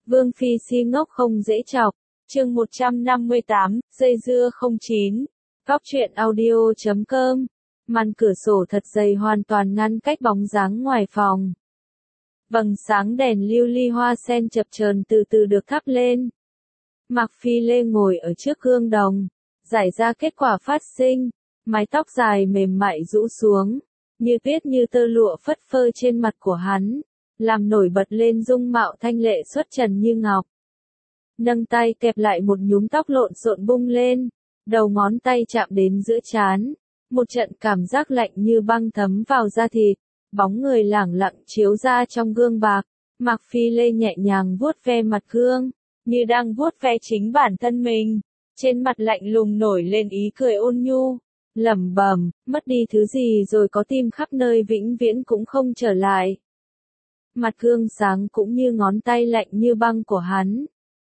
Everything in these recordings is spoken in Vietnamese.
Vương Phi si ngốc không dễ chọc. Chương 158, dây dưa 09. Góc truyện audio.com. Màn cửa sổ thật dày hoàn toàn ngăn cách bóng dáng ngoài phòng. Vầng sáng đèn lưu ly hoa sen chập chờn từ từ được thắp lên. Mạc Phi Lê ngồi ở trước gương đồng, giải ra kết quả phát sinh, mái tóc dài mềm mại rũ xuống, như tuyết như tơ lụa phất phơ trên mặt của hắn, làm nổi bật lên dung mạo thanh lệ xuất trần như ngọc. Nâng tay kẹp lại một nhúm tóc lộn xộn bung lên, đầu ngón tay chạm đến giữa trán, một trận cảm giác lạnh như băng thấm vào da thịt, bóng người lẳng lặng chiếu ra trong gương bạc. Mạc Phi Lê nhẹ nhàng vuốt ve mặt gương, như đang vuốt ve chính bản thân mình, trên mặt lạnh lùng nổi lên ý cười ôn nhu, lẩm bẩm, mất đi thứ gì rồi có tìm khắp nơi vĩnh viễn cũng không trở lại. Mặt gương sáng cũng như ngón tay lạnh như băng của hắn.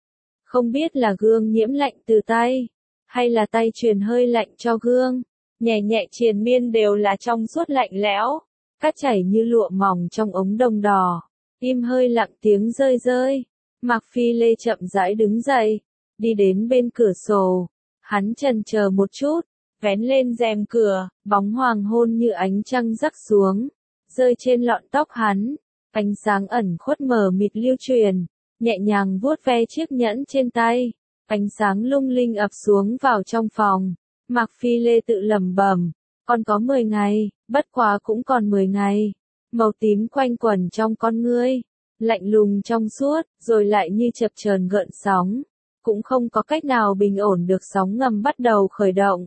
Không biết là gương nhiễm lạnh từ tay, hay là tay truyền hơi lạnh cho gương, nhẹ nhẹ triền miên đều là trong suốt lạnh lẽo, cát chảy như lụa mỏng trong ống đồng đỏ, im hơi lặng tiếng rơi rơi. Mạc Phi Lê chậm rãi đứng dậy, đi đến bên cửa sổ, hắn chần chờ một chút, vén lên rèm cửa, bóng hoàng hôn như ánh trăng rắc xuống, rơi trên lọn tóc hắn, ánh sáng ẩn khuất mờ mịt lưu truyền, nhẹ nhàng vuốt ve chiếc nhẫn trên tay, ánh sáng lung linh ập xuống vào trong phòng. Mạc Phi Lê tự lẩm bẩm, còn có 10 ngày, bất quá cũng còn 10 ngày. Màu tím quanh quẩn trong con ngươi, lạnh lùng trong suốt, rồi lại như chập chờn gợn sóng, cũng không có cách nào bình ổn được sóng ngầm bắt đầu khởi động.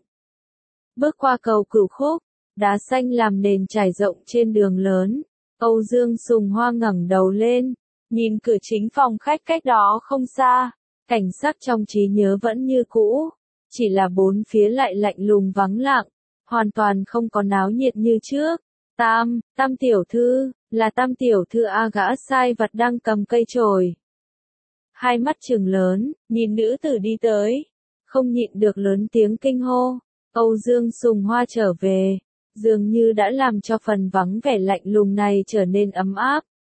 Bước qua cầu Cửu Khúc, đá xanh làm nền trải rộng trên đường lớn, Âu Dương Sùng Hoa ngẩng đầu lên, nhìn cửa chính phòng khách cách đó không xa, cảnh sắc trong trí nhớ vẫn như cũ, chỉ là bốn phía lại lạnh lùng vắng lặng, hoàn toàn không có náo nhiệt như trước. Tam tiểu thư, là Tam tiểu thư a, gã sai vặt đang cầm cây chổi. Hai mắt trừng lớn, nhìn nữ tử đi tới, không nhịn được lớn tiếng kinh hô. Âu Dương Sùng Hoa trở về, dường như đã làm cho phần vắng vẻ lạnh lùng này trở nên ấm áp.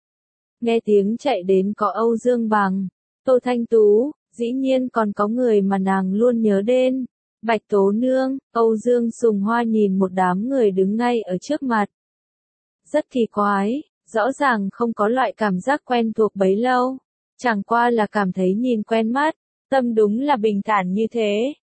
Nghe tiếng chạy đến có Âu Dương Bằng, Tô Thanh Tú, dĩ nhiên còn có người mà nàng luôn nhớ đến, Bạch Tố Nương. Âu Dương Sùng Hoa nhìn một đám người đứng ngay ở trước mặt. Rất kỳ quái, rõ ràng không có loại cảm giác quen thuộc bấy lâu, chẳng qua là cảm thấy nhìn quen mắt, tâm đúng là bình thản như thế.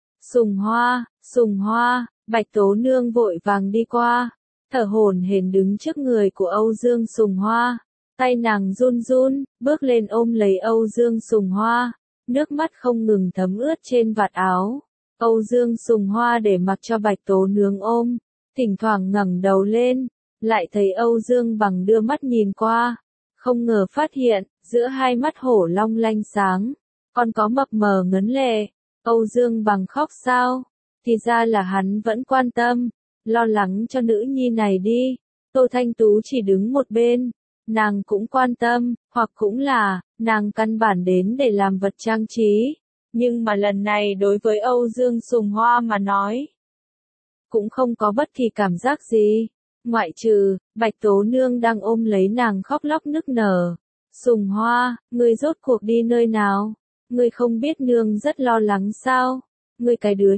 Sùng Hoa, Bạch Tố Nương vội vàng đi qua, thở hổn hển đứng trước người của Âu Dương Sùng Hoa, tay nàng run run, bước lên ôm lấy Âu Dương Sùng Hoa, nước mắt không ngừng thấm ướt trên vạt áo. Âu Dương Sùng Hoa để mặc cho Bạch Tố Nương ôm, thỉnh thoảng ngẩng đầu lên, lại thấy Âu Dương Bằng đưa mắt nhìn qua, không ngờ phát hiện, giữa hai mắt hổ long lanh sáng, còn có mập mờ ngấn lệ. Âu Dương Bằng khóc sao? Thì ra là hắn vẫn quan tâm, lo lắng cho nữ nhi này đi. Tô Thanh Tú chỉ đứng một bên, nàng cũng quan tâm, hoặc cũng là, nàng căn bản đến để làm vật trang trí. Nhưng mà lần này đối với Âu Dương Sùng Hoa mà nói, cũng không có bất kỳ cảm giác gì, ngoại trừ, Bạch Tố Nương đang ôm lấy nàng khóc lóc nức nở. Sùng Hoa, ngươi rốt cuộc đi nơi nào? Ngươi không biết nương rất lo lắng sao? Ngươi cái đứa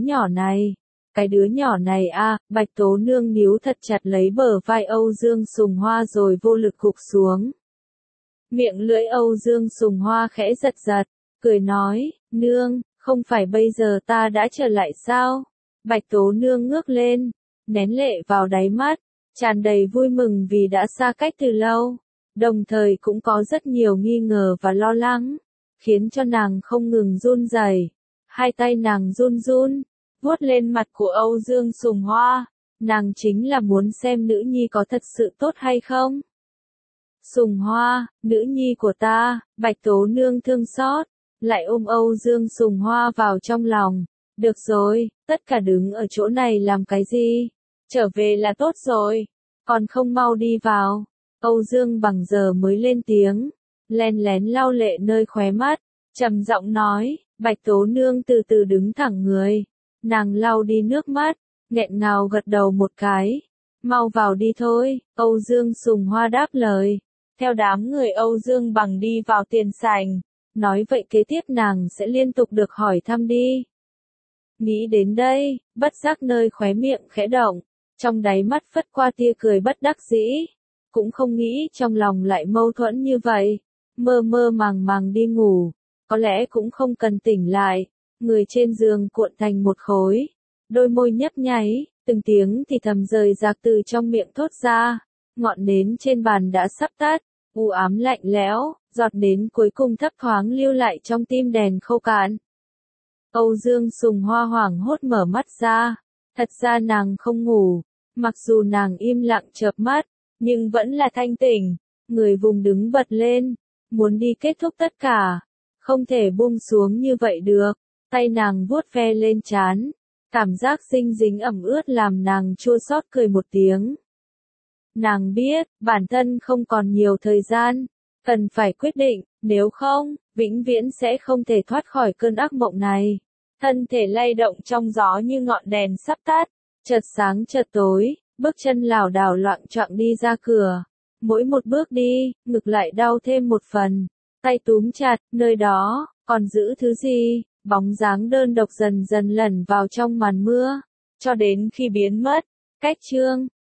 nhỏ này à, Bạch Tố Nương níu thật chặt lấy bờ vai Âu Dương Sùng Hoa rồi vô lực gục xuống. Miệng lưỡi Âu Dương Sùng Hoa khẽ giật giật, cười nói, nương, không phải bây giờ ta đã trở lại sao? Bạch Tố Nương ngước lên, nén lệ vào đáy mắt, tràn đầy vui mừng vì đã xa cách từ lâu, đồng thời cũng có rất nhiều nghi ngờ và lo lắng, khiến cho nàng không ngừng run rẩy. Hai tay nàng run run, vuốt lên mặt của Âu Dương Sùng Hoa, nàng chính là muốn xem nữ nhi có thật sự tốt hay không. Sùng Hoa, nữ nhi của ta, Bạch Tố Nương thương xót, lại ôm Âu Dương Sùng Hoa vào trong lòng. Được rồi, tất cả đứng ở chỗ này làm cái gì? Trở về là tốt rồi, còn không mau đi vào. Âu Dương Bằng giờ mới lên tiếng, len lén lau lệ nơi khóe mắt, trầm giọng nói. Bạch Tố Nương từ từ đứng thẳng người, nàng lau đi nước mắt, nghẹn ngào gật đầu một cái. Mau vào đi thôi, Âu Dương Sùng Hoa đáp lời. Theo đám người Âu Dương Bằng đi vào tiền sảnh, nói vậy kế tiếp nàng sẽ liên tục được hỏi thăm đi. Nghĩ đến đây, bất giác nơi khóe miệng khẽ động, trong đáy mắt phất qua tia cười bất đắc dĩ, cũng không nghĩ trong lòng lại mâu thuẫn như vậy, mơ mơ màng màng đi ngủ, có lẽ cũng không cần tỉnh lại, người trên giường cuộn thành một khối, đôi môi nhấp nháy, từng tiếng thì thầm rời rạc từ trong miệng thốt ra, ngọn nến trên bàn đã sắp tắt, u ám lạnh lẽo, giọt nến cuối cùng thấp thoáng lưu lại trong tim đèn khô cạn. Âu Dương Sùng Hoa hoảng hốt mở mắt ra, thật ra nàng không ngủ, mặc dù nàng im lặng chợp mắt, nhưng vẫn là thanh tỉnh, người vùng đứng bật lên, muốn đi kết thúc tất cả, không thể buông xuống như vậy được, tay nàng vuốt ve lên trán, cảm giác dinh dính ẩm ướt làm nàng chua xót cười một tiếng. Nàng biết, bản thân không còn nhiều thời gian, cần phải quyết định, nếu không, vĩnh viễn sẽ không thể thoát khỏi cơn ác mộng này. Thân thể lay động trong gió như ngọn đèn sắp tắt, chợt sáng chợt tối, bước chân lảo đảo loạng choạng đi ra cửa. Mỗi một bước đi, ngực lại đau thêm một phần, tay túm chặt, nơi đó, còn giữ thứ gì, bóng dáng đơn độc dần dần lẩn vào trong màn mưa, cho đến khi biến mất. Cách chương